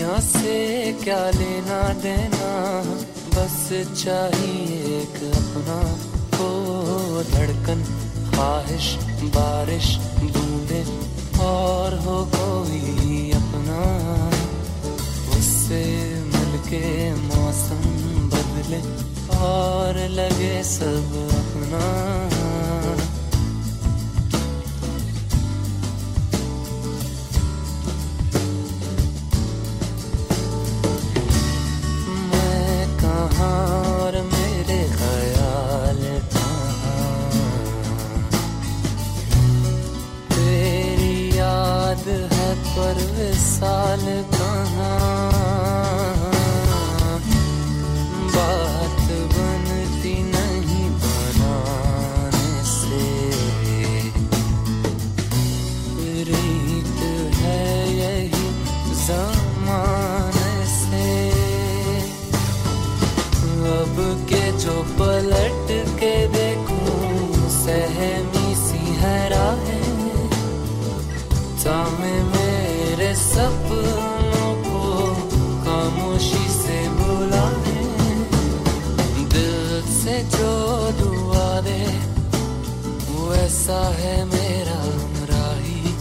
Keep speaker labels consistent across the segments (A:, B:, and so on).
A: दुनिया से क्या लेना देना, बस चाहिए एक अपना हो धड़कन, ख्वाहिश, बारिश, बूंदे और हो कोई अपना। उससे मिलके मौसम बदले और लगे सब अपना। और मेरे ख्याल कहाँ, तेरी याद है पर विसाल कहाँ। बात बनती नहीं बनाने से, रीत है यही ज़माने से। अब के जो पलट के देखूं सहमी सी है राहें, जामे मेरे सपनों को खामोशी से बुलाए। दिल से जो दुआ दे वैसा है मेरा हमराही,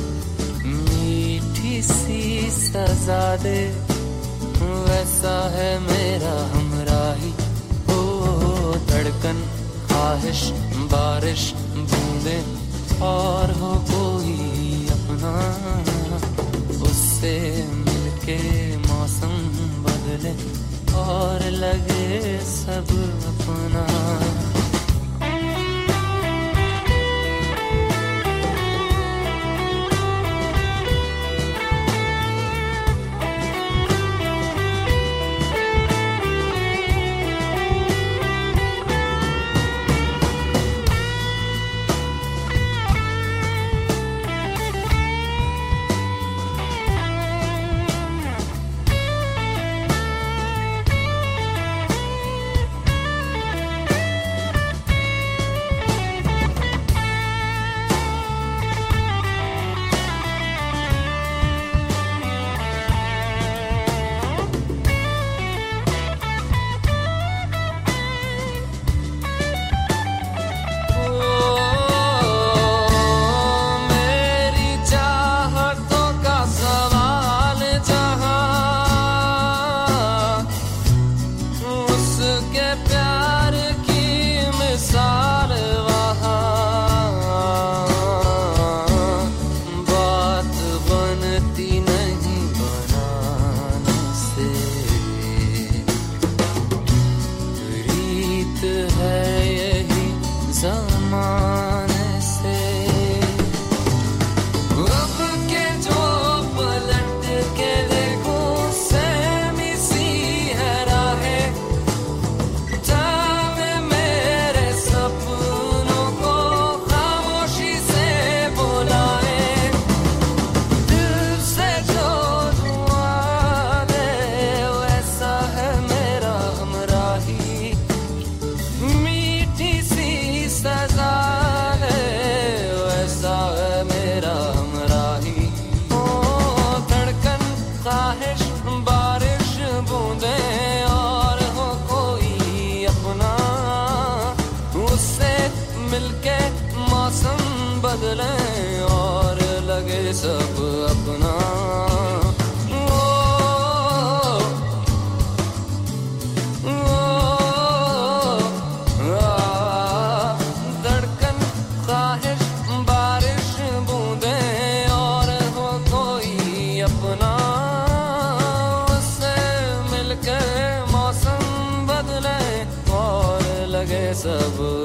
A: मीठी सी सजा दे वैसा है मेरा हमराही। ओ धड़कन, ख्वाहिश, बारिश, बूंदे और हो कोई अपना। उससे मिलके मौसम बदले और लगे सब अपना। बदले और लगे सब अपना। धड़कन, ख्वाहिश, बारिश, बूंदे और हो कोई अपना। उससे मिलके मौसम बदले और लगे सब